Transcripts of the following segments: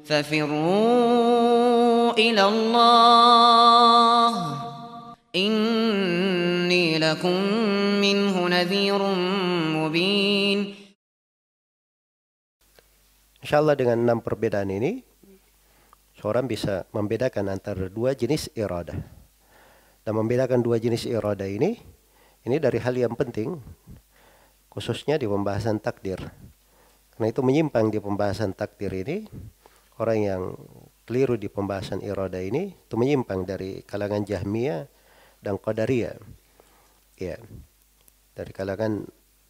ففروا إلى الله إني لكم منه نذير مبين. Insyaallah dengan 6 perbedaan ini seorang bisa membedakan antara dua jenis iradah. Dan membedakan dua jenis iradah ini dari hal yang penting khususnya di pembahasan takdir. Karena itu menyimpang di pembahasan takdir ini, orang yang keliru di pembahasan iradah ini itu menyimpang dari kalangan Jahmiyah dan Qadariyah. Ya. Dari kalangan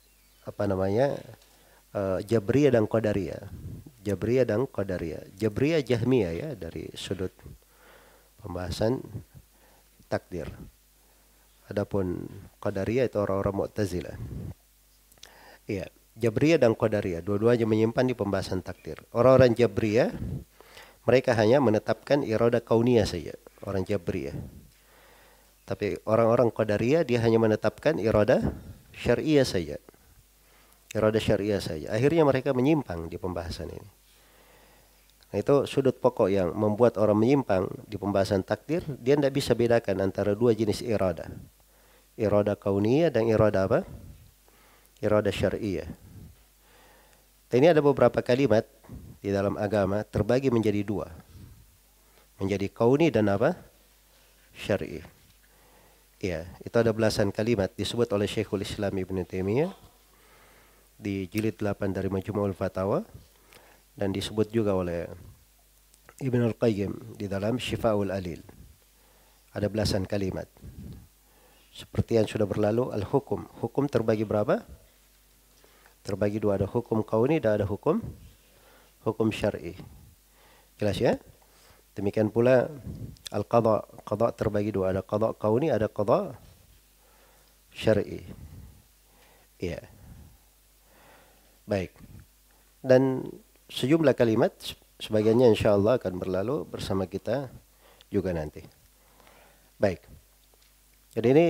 Jabriyah dan Qadariyah. Jabriyah dan Qadariyah. Jabriyah Jahmiyah ya dari sudut pembahasan takdir. Adapun Qadariyah itu orang-orang Mu'tazilah. Iya, Jabriyah dan Qadariyah dua-duanya menyimpan di pembahasan takdir. Orang-orang Jabriyah mereka hanya menetapkan iradah kauniyah saja, orang Jabriyah. Tapi orang-orang Qadariyah dia hanya menetapkan iradah syar'iyah saja. Iradah syariah saja. Akhirnya mereka menyimpang di pembahasan ini. Nah, itu sudut pokok yang membuat orang menyimpang di pembahasan takdir. Dia tidak bisa bedakan antara dua jenis iradah. Iradah kauniyah dan iradah apa? Iradah syariah. Ini ada beberapa kalimat di dalam agama terbagi menjadi dua. Menjadi kauni dan apa? Syariah. Ya, itu ada belasan kalimat disebut oleh Syekhul Islam Ibn Taimiyah di jilid 8 dari Majmu'ul Fatawa dan disebut juga oleh Ibn Al-Qayyim di dalam Syifa'ul Alil. Ada belasan kalimat. Seperti yang sudah berlalu, al-hukum. Hukum terbagi berapa? Terbagi dua, ada hukum kauni dan ada hukum syar'i. Jelas ya? Demikian pula al-qadha. Qadha terbagi dua, ada qadha kauni, ada qadha syar'i. Iya. Baik. Dan sejumlah kalimat sebagiannya insyaallah akan berlalu bersama kita juga nanti. Baik. Jadi ini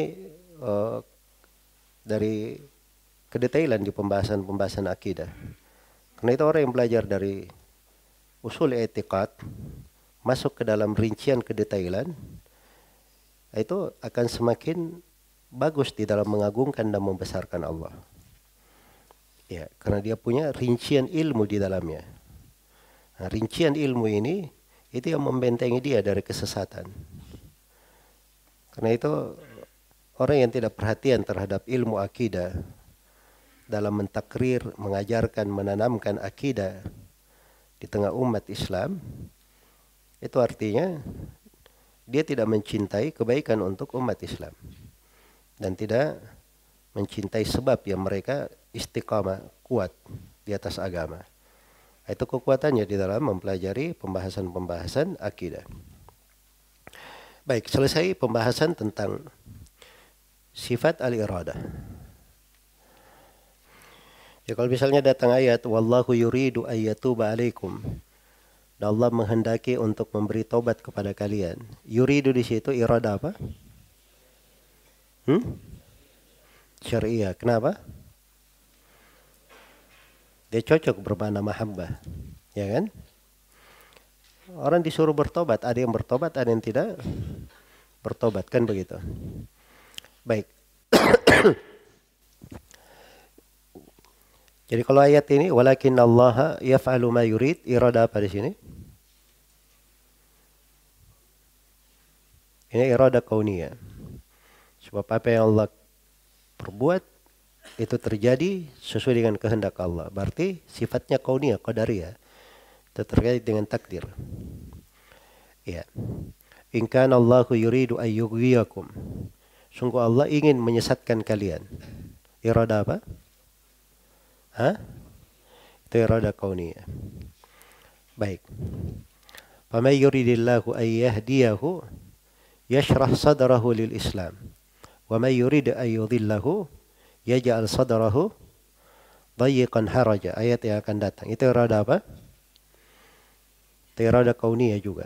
dari kedetailan di pembahasan akidah. Karena itu orang yang belajar dari usul i'tiqad masuk ke dalam rincian kedetailan itu akan semakin bagus di dalam mengagungkan dan membesarkan Allah. Ya, karena dia punya rincian ilmu di dalamnya. Nah, rincian ilmu ini itu yang membentengi dia dari kesesatan. Karena itu orang yang tidak perhatian terhadap ilmu akidah dalam mentakrir, mengajarkan, menanamkan akidah di tengah umat Islam, itu artinya dia tidak mencintai kebaikan untuk umat Islam dan tidak mencintai sebab yang mereka istiqamah kuat di atas agama. Itu kekuatannya di dalam mempelajari pembahasan-pembahasan akidah. Baik, selesai pembahasan tentang sifat al-iradah. Ya, kalau misalnya datang ayat wallahu yuridu ayyatuba alaikum, dan Allah menghendaki untuk memberi tobat kepada kalian. Yuridu di situ iradah apa? Syariah. Kenapa? Dia cocok bermakna mahabbah. Ya kan? Orang disuruh bertobat, ada yang bertobat, ada yang tidak bertobat, kan begitu. Baik. Jadi kalau ayat ini walakin Allah yaf'alu ma yurid, iradah apa di sini? Ini iradah kauniyah. Sebab apa yang Allah perbuat itu terjadi sesuai dengan kehendak Allah. Berarti sifatnya kauniyah, qadariyah. Itu terkait dengan takdir. Ya. In kana Allahu yuridu an yughwiyakum. Sungguh Allah ingin menyesatkan kalian. Iradah apa? Itu iradah kauniyah. Baik. Faman yuridillahu an yahdiyahu yashrah sadrahu lil Islam. Wa man yurid an yudhillahu yaj'al sadrahu dayiqan haraja. Ayat yang akan datang. Itu iradah apa? Itu iradah kauniyah juga.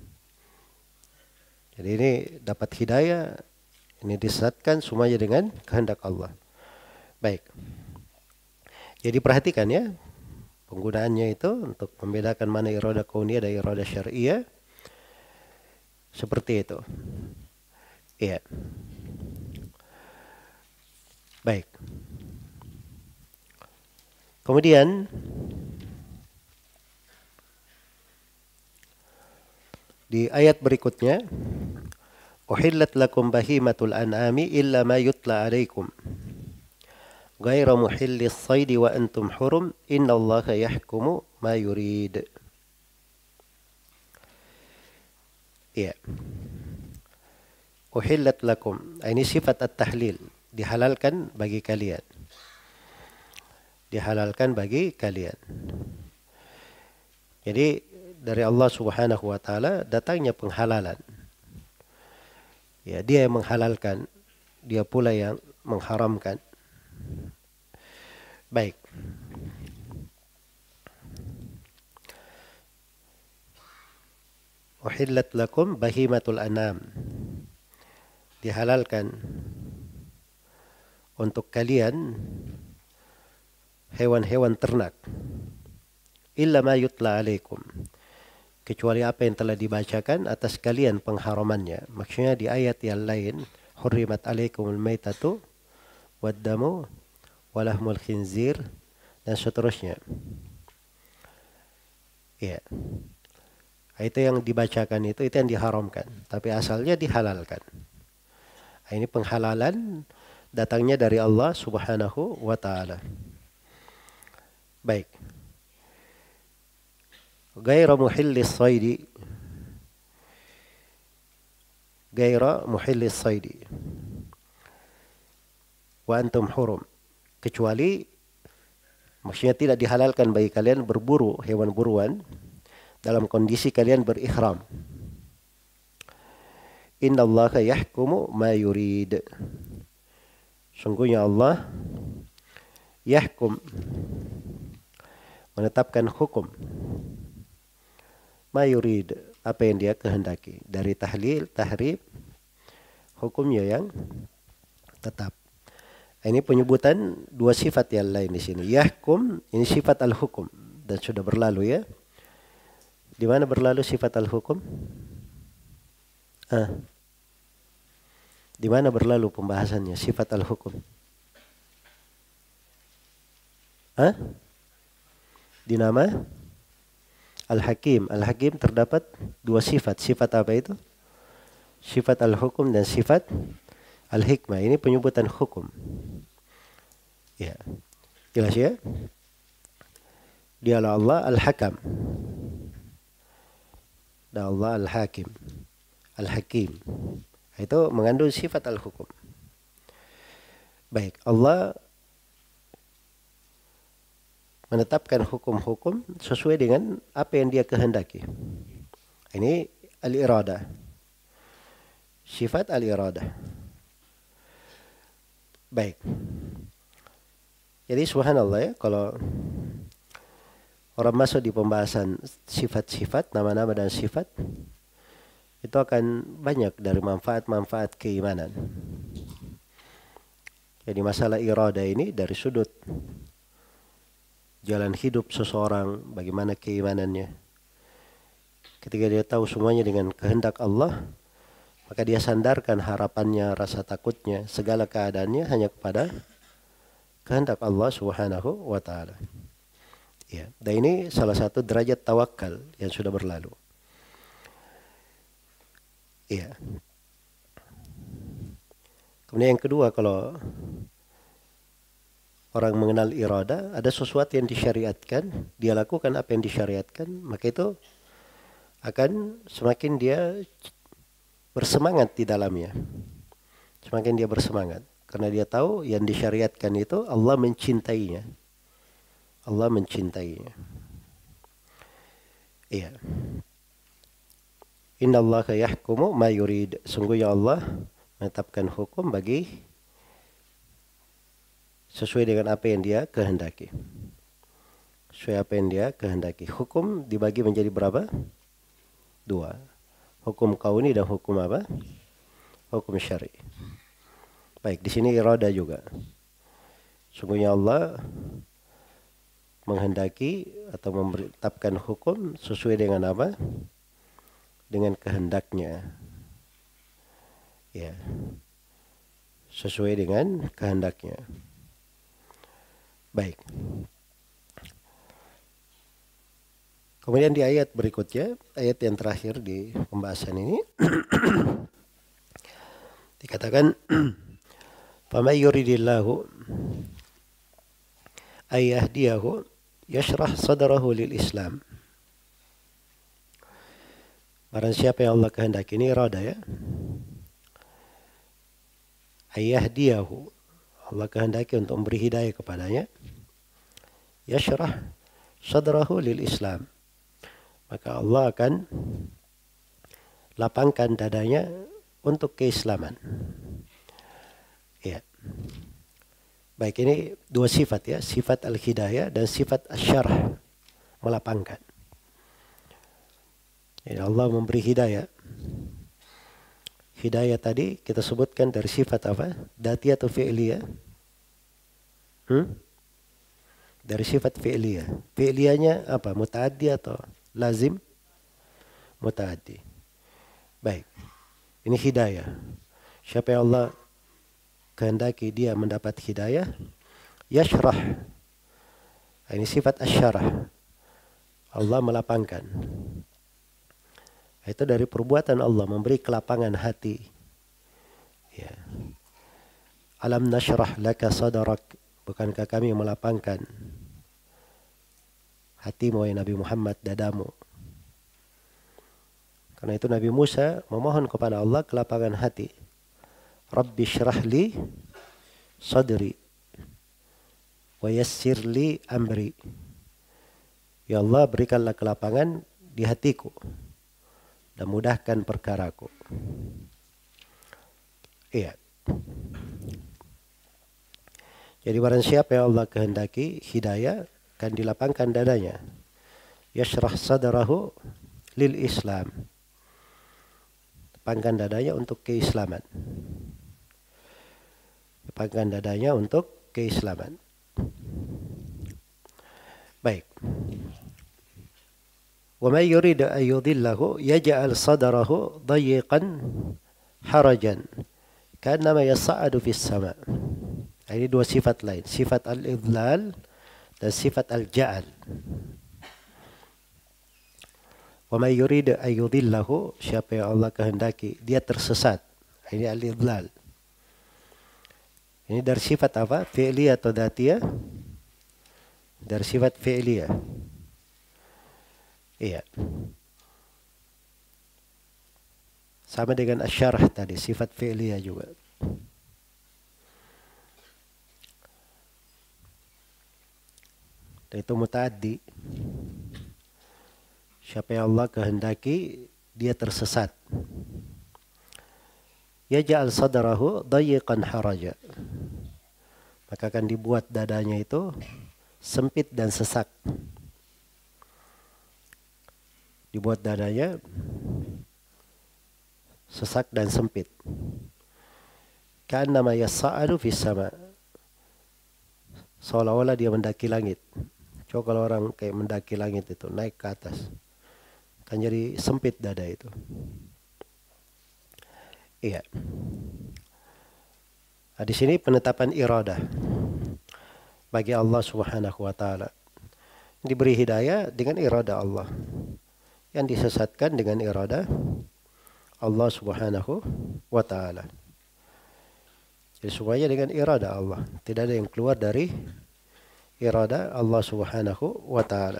Jadi ini dapat hidayah, ini disesatkan semuanya dengan kehendak Allah. Baik. Jadi perhatikan ya, penggunaannya itu untuk membedakan mana iradah kauniyah dan iradah syar'iyah seperti itu. Iya. Baik. Kemudian di ayat berikutnya, uhillat lakum bahimatul an'ami illa ma yutla alaikum ghairu muhillis saidi wa antum hurum innallaha yahkumu ma yurid. Iya. Uhillat lakum, ini sifat at-tahlil, dihalalkan bagi kalian. Dihalalkan bagi kalian. Jadi dari Allah Subhanahu wa taala datangnya penghalalan. Ya, dia yang menghalalkan, dia pula yang mengharamkan. Baik. Uhillat lakum bahimatul anam. Dihalalkan untuk kalian hewan-hewan ternak. Illa ma yutla alaikum. Kecuali apa yang telah dibacakan atas kalian pengharamannya. Maksudnya di ayat yang lain, hurrimat alaikumul maitatu waddamu walahmul khinzir dan seterusnya. Ya. Itu yang dibacakan itu yang diharamkan, tapi asalnya dihalalkan. Ini penghalalan datangnya dari Allah Subhanahu wa taala. Baik. Gaira muhillis saidi. Gaira muhillis saidi. Wa antum hurum. Kecuali maksudnya tidak dihalalkan bagi kalian berburu hewan buruan dalam kondisi kalian berihram. Innallaha yahkumu ma yurid. Sungguhnya Allah yahkum, menetapkan hukum, ma yurid, apa yang dia kehendaki. Dari tahlil, tahrib, hukumnya yang tetap. Ini penyebutan dua sifat yang lain di sini. Yahkum, ini sifat al-hukum dan sudah berlalu ya. Di mana berlalu sifat al-hukum? Di mana berlalu pembahasannya sifat al-hukum? Di nama Al-Hakim. Al-Hakim terdapat dua sifat. Sifat apa itu? Sifat al-hukum dan sifat al-hikmah. Ini penyebutan hukum. Ya. Jelas ya? Dialah Allah Al-Hakam. Dan Allah Al-Hakim. Al-Hakim. Itu mengandung sifat al-hukum. Baik, Allah menetapkan hukum-hukum sesuai dengan apa yang dia kehendaki. Ini al-iradah. Sifat al-iradah. Baik. Jadi subhanallah ya, kalau orang masuk di pembahasan sifat-sifat, nama-nama dan sifat, itu akan banyak dari manfaat-manfaat keimanan. Jadi masalah iradah ini dari sudut jalan hidup seseorang, bagaimana keimanannya. Ketika dia tahu semuanya dengan kehendak Allah, maka dia sandarkan harapannya, rasa takutnya, segala keadaannya hanya kepada kehendak Allah Subhanahu wa taala. Ya, dan ini salah satu derajat tawakal yang sudah berlalu. Iya. Kemudian yang kedua, kalau orang mengenal irada, ada sesuatu yang disyariatkan, dia lakukan apa yang disyariatkan, maka itu akan semakin dia bersemangat di dalamnya. Semakin dia bersemangat. Karena dia tahu yang disyariatkan itu Allah mencintainya. Allah mencintainya. Iya. Innallaha yahkumu ma yurid. Sungguhnya Allah menetapkan hukum bagi sesuai dengan apa yang dia kehendaki. Sesuai apa yang dia kehendaki. Hukum dibagi menjadi berapa? Dua. Hukum kauni dan hukum apa? Hukum syar'i. Baik, di sini irada juga. Sungguhnya Allah menghendaki atau menetapkan hukum sesuai dengan apa? Dengan kehendaknya. Ya. Sesuai dengan kehendaknya. Baik. Kemudian di ayat berikutnya, ayat yang terakhir di pembahasan ini dikatakan فَمَنْ يُرِدِ اللَّهُ أَنْ يَهْدِيَهُ يَشْرَحْ صَدْرَهُ لِلْإِسْلَامِ. Barang siapa yang Allah kehendaki, ini irada ya. أَنْ يَهْدِيَهُ, Allah kehendaki untuk memberi hidayah kepadanya. يَشْرَحْ صَدْرَهُ لِلْإِسْلَامِ, maka Allah akan lapangkan dadanya untuk keislaman. Ya. Baik, ini dua sifat ya, sifat al-hidayah dan sifat asy-syarh, melapangkan. Ya, Allah memberi hidayah. Hidayah tadi kita sebutkan dari sifat apa? Dati atau fi'liyah? Dari sifat fi'liyah. Fi'liyahnya apa? Mutaaddi atau lazim? Mutaaddi. Baik. Ini hidayah. Siapa yang Allah kehendaki dia mendapat hidayah, yashrah. Ini sifat asyarah. Allah melapangkan. Itu dari perbuatan Allah, memberi kelapangan hati. Ya. Alam nashrah laka sadrak. Bukankah kami melapangkan hatimu ya Nabi Muhammad, dadamu. Karena itu Nabi Musa memohon kepada Allah kelapangan hati. Rabbi syrah li sadri wa yassir li amri. Ya Allah, berikanlah kelapangan di hatiku dan mudahkan perkaraku. Iya. Jadi barang siapa yang Allah kehendaki hidayah, akan dilapangkan dadanya. Yashrah sadrahu lil Islam. Lapangkan dadanya untuk keislaman. Lapangkan dadanya untuk keislaman. Baik. Wa may yurid an yudillahu yaj'al sadrahu dayiqan harajan ka'annama yas'adu fis sama'. Ini dua sifat lain, sifat al-idlal dan sifat al-ja'al. Wa may yurid an yudillahu, siapa yang Allah kehendaki dia tersesat. Ini al-idlal. Ini dari sifat apa? Fi'liyah atau datiyah? Dari sifat fi'liyah. Iya. Sama dengan asyarah tadi, sifat fi'liyah juga. Dan itu mutaaddi. Siapa yang Allah kehendaki dia tersesat. Yaj'al sadrahu dayiqan haraja. Maka akan dibuat dadanya itu sempit dan sesak. Dibuat dadanya sesak dan sempit. Ka'annama yas'adu fis sama'. Seolah-olah dia mendaki langit. Coba kalau orang kayak mendaki langit itu, naik ke atas, kan jadi sempit dada itu. Iya. Nah, di sini penetapan iradah bagi Allah Subhanahu wa taala. Diberi hidayah dengan iradah Allah. Yang disesatkan dengan iradah Allah Subhanahu wa taala. Jadi semuanya dengan iradah Allah. Tidak ada yang keluar dari irada Allah Subhanahu wa taala.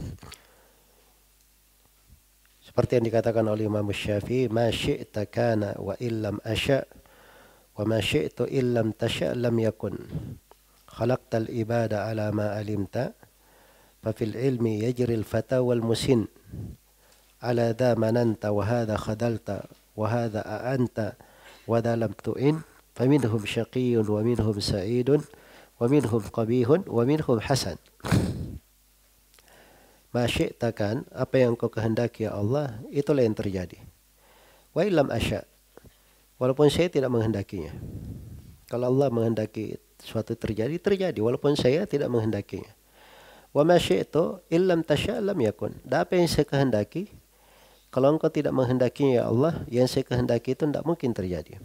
Seperti yang dikatakan oleh Imam Syafi'i, "Ma syi'ta kana wa illam asya' wa ma syi'tu illam tasya' lam yakun. Khalaqtal ibada ala ma alimta, fa fil ilmi yajri al fata wal musin. Ala dha mananta wa hadha khadalta wa hadha a'anta wa dha lam tu'in, faminhum syaqiyyun wa minhum sa'idun wa minhum qabihun wa minhum hasan." Ma syi'ta kan, apa yang kau kehendaki ya Allah, itulah yang terjadi. Wa illam asya', walaupun saya tidak menghendakinya. Kalau Allah menghendaki suatu terjadi, terjadi walaupun saya tidak menghendakinya. Wa ma syi'tu illam tasya' lam yakun. Dan apa yang saya kehendaki, kalau engkau tidak menghendakinya ya Allah, yang saya kehendaki itu tidak mungkin terjadi.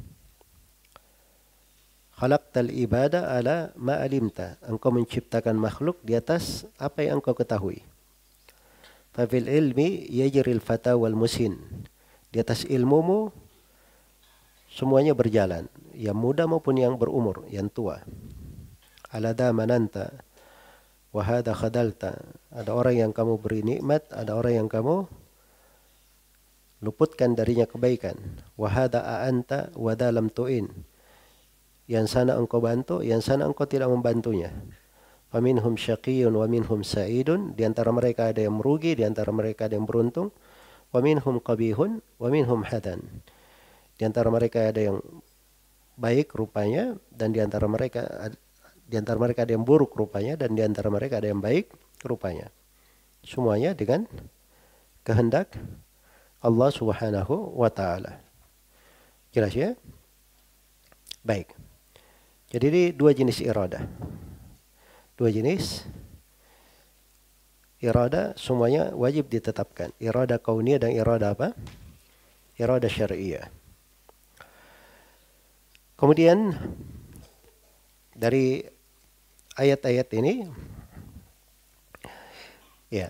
Khalaqtal ibada ala ma alimta. Engkau menciptakan makhluk di atas apa yang engkau ketahui. Fa fil ilmi yajril fata wal musin. Di atas ilmumu semuanya berjalan, yang muda maupun yang berumur, yang tua. Alada mananta wa hada khadalta. Ada orang yang kamu beri nikmat, ada orang yang kamu luputkan darinya kebaikan. Wa hada a'anta wa dalam tu'in. Yang sana engkau bantu, yang sana engkau tidak membantunya. Wa minhum syaqiyyun wa minhum sa'idun. Di antara mereka ada yang merugi, di antara mereka ada yang beruntung. Wa minhum qabihun wa minhum hadan. Di antara mereka ada yang baik rupanya, dan di antara mereka ada yang buruk rupanya, dan di antara mereka ada yang baik rupanya. Semuanya dengan kehendak Allah Subhanahu wa taala. Jelas ya? Baik. Jadi ini dua jenis iradah. Dua jenis iradah semuanya wajib ditetapkan. Iradah kauniyah dan iradah apa? Iradah syar'iyah. Kemudian dari ayat-ayat ini ya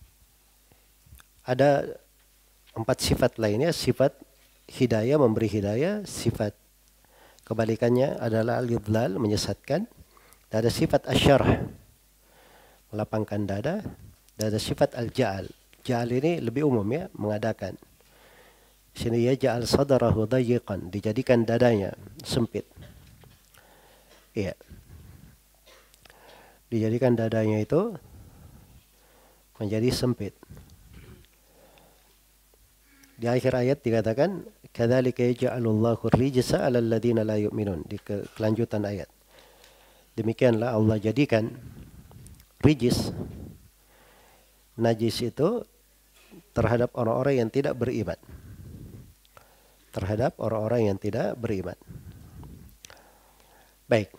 ada 4 sifat lainnya. Sifat hidayah, memberi hidayah. Sifat kebalikannya adalah al-idlal, menyesatkan. Dan ada sifat asyarah, melapangkan dada. Dan ada sifat al-ja'al. Ja'al ini lebih umum ya, mengadakan. Sini ya ja'al sadarahu dayiqan, dijadikan dadanya sempit. Iya. Dijadikan dadanya itu menjadi sempit. Di akhir ayat dikatakan kadzalika yaj'alullahu ar-rijsa 'alal ladzina la yu'minun. Di kelanjutan ayat. Demikianlah Allah jadikan rijis, najis itu terhadap orang-orang yang tidak beriman. Terhadap orang-orang yang tidak beriman. Baik.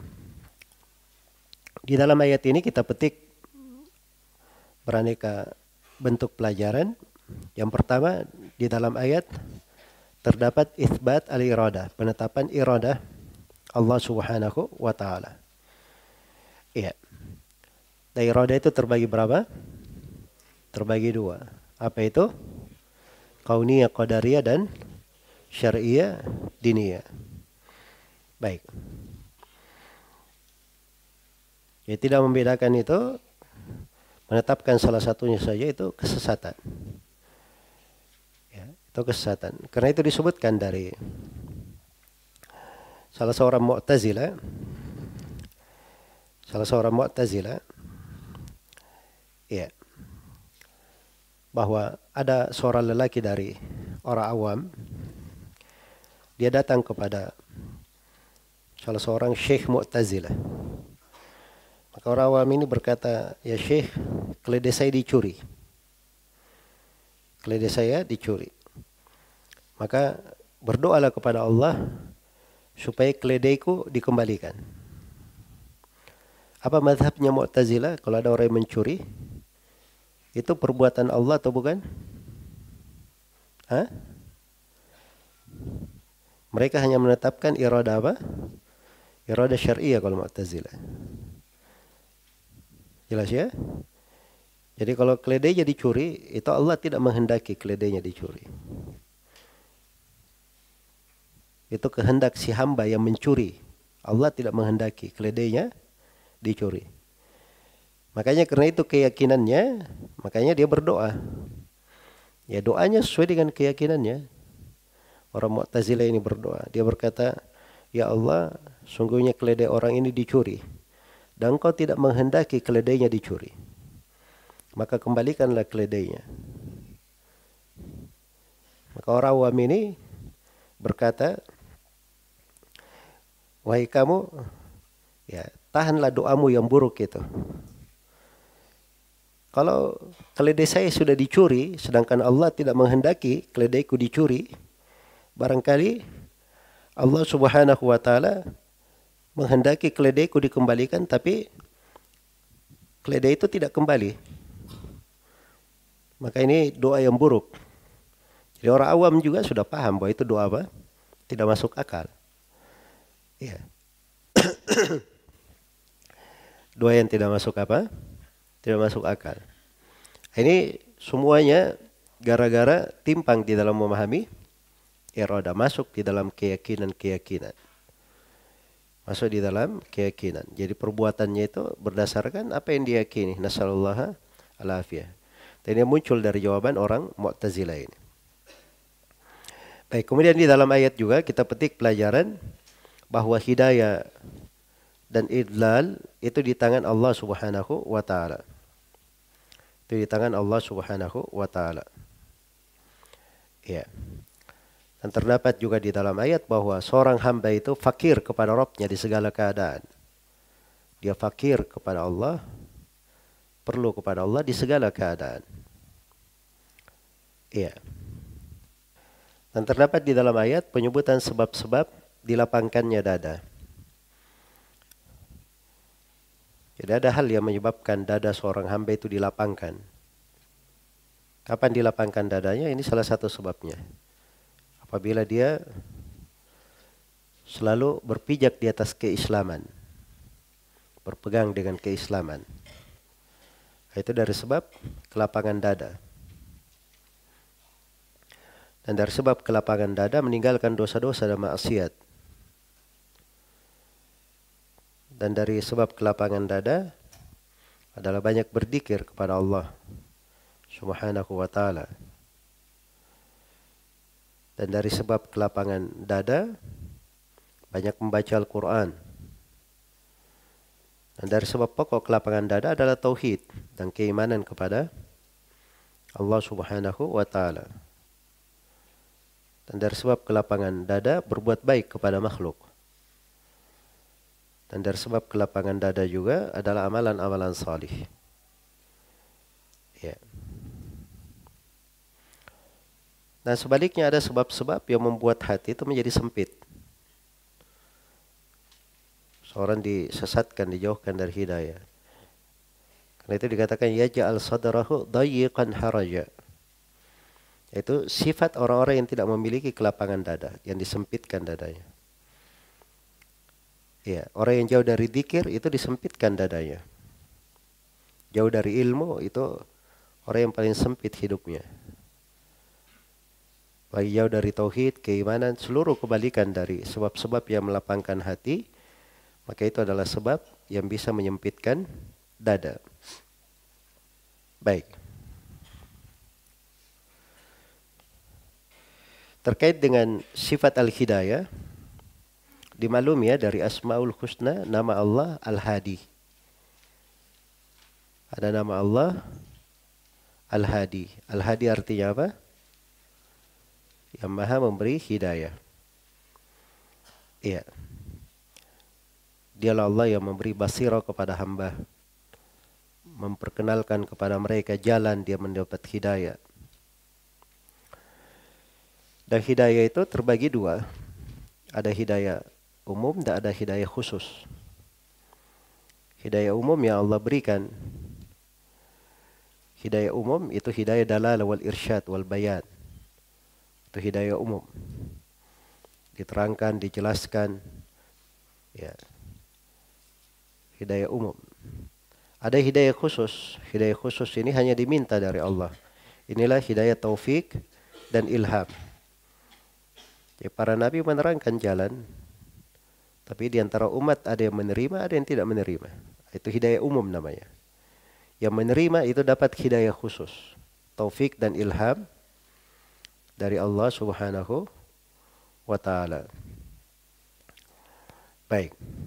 Di dalam ayat ini kita petik beraneka bentuk pelajaran. Yang pertama, di dalam ayat terdapat itsbat al-iradah, penetapan iradah Allah Subhanahu wa taala. Iya. Dan iradah itu terbagi berapa? Terbagi 2. Apa itu? Kauniyah qadariyah dan syar'iyah diniyah. Baik. Ya, tidak membedakan itu, menetapkan salah satunya saja itu kesesatan. Ya, itu kesesatan. Karena itu disebutkan dari salah seorang Mu'tazilah. Ya. Bahwa ada seorang lelaki dari orang awam. Dia datang kepada salah seorang syekh Mu'tazilah. Maka orang awam ini berkata, ya syekh, keledai saya dicuri. Keledai saya dicuri. Maka berdoalah kepada Allah supaya keledaiku dikembalikan. Apa mazhabnya Mu'tazilah? Kalau ada orang yang mencuri, itu perbuatan Allah atau bukan? Hah? Mereka hanya menetapkan iradah apa? Iradah syar'iyah kalau Mu'tazilah. Jelas ya? Jadi kalau keledainya dicuri, itu Allah tidak menghendaki keledainya dicuri. Itu kehendak si hamba yang mencuri. Allah tidak menghendaki keledainya dicuri. Makanya karena itu keyakinannya, makanya dia berdoa. Ya doanya sesuai dengan keyakinannya. Orang Mu'tazilah ini berdoa. Dia berkata, ya Allah, sungguhnya keledai orang ini dicuri. Dan engkau tidak menghendaki keledainya dicuri. Maka kembalikanlah keledainya. Maka orang awam ini berkata, wahai kamu, ya tahanlah doamu yang buruk itu. Kalau keledai saya sudah dicuri, sedangkan Allah tidak menghendaki keledaiku dicuri, barangkali Allah Subhanahu wa taala menghendaki keledaiku dikembalikan, tapi keledai itu tidak kembali. Maka ini doa yang buruk. Jadi orang awam juga sudah paham bahwa itu doa apa? Tidak masuk akal. Ya. Doa yang tidak masuk apa? Tidak masuk akal. Ini semuanya gara-gara timpang di dalam memahami iroda, masuk di dalam keyakinan. Masuk di dalam keyakinan. Jadi perbuatannya itu berdasarkan apa yang diyakini. Nasallallahu alafiyah. Dan ini muncul dari jawaban orang Mu'tazilah ini. Baik, kemudian di dalam ayat juga kita petik pelajaran bahwa hidayah dan idlal itu di tangan Allah Subhanahu wa taala. Itu di tangan Allah Subhanahu wa taala. Ya. Dan terdapat juga di dalam ayat bahwa seorang hamba itu fakir kepada Rabb-nya di segala keadaan. Dia fakir kepada Allah, perlu kepada Allah di segala keadaan. Iya. Dan terdapat di dalam ayat penyebutan sebab-sebab dilapangkannya dada. Jadi ada hal yang menyebabkan dada seorang hamba itu dilapangkan. Kapan dilapangkan dadanya? Ini salah satu sebabnya. Apabila dia selalu berpijak di atas keislaman. Berpegang dengan keislaman. Itu dari sebab kelapangan dada. Dan dari sebab kelapangan dada meninggalkan dosa-dosa dan maksiat. Dan dari sebab kelapangan dada adalah banyak berzikir kepada Allah Subhanahu wa taala. Dan dari sebab kelapangan dada banyak membaca Al-Qur'an. Dan dari sebab pokok kelapangan dada adalah tauhid dan keimanan kepada Allah Subhanahu wa taala. Dan dari sebab kelapangan dada berbuat baik kepada makhluk. Dan dari sebab kelapangan dada juga adalah amalan-amalan salih. Ya. Dan sebaliknya ada sebab-sebab yang membuat hati itu menjadi sempit. Seorang disesatkan, dijauhkan dari hidayah. Karena itu dikatakan yaj'al sadrahu dayiqan haraja. Itu sifat orang-orang yang tidak memiliki kelapangan dada, yang disempitkan dadanya. Ya, orang yang jauh dari zikir itu disempitkan dadanya. Jauh dari ilmu itu orang yang paling sempit hidupnya. Bagi jauh dari tauhid, keimanan, seluruh kebalikan dari sebab-sebab yang melapangkan hati, maka itu adalah sebab yang bisa menyempitkan dada. Baik. Terkait dengan sifat al-hidayah, dimaklumi ya dari Asmaul Husna, nama Allah Al-Hadi. Ada nama Allah Al-Hadi. Al-Hadi artinya apa? Yang maha memberi hidayah. Iya. Dialah Allah yang memberi basirah kepada hamba. Memperkenalkan kepada mereka jalan dia mendapat hidayah. Dan hidayah itu terbagi dua. Ada hidayah umum dan ada hidayah khusus. Hidayah umum yang Allah berikan. Hidayah umum itu hidayah dalalah wal irsyad wal bayan. Itu hidayah umum. Diterangkan, dijelaskan. Ya. Hidayah umum. Ada hidayah khusus. Hidayah khusus ini hanya diminta dari Allah. Inilah hidayah taufik dan ilham. Ya, para nabi menerangkan jalan, tapi di antara umat ada yang menerima, ada yang tidak menerima. Itu hidayah umum namanya. Yang menerima itu dapat hidayah khusus, taufik dan ilham dari Allah Subhanahu wa taala. Baik.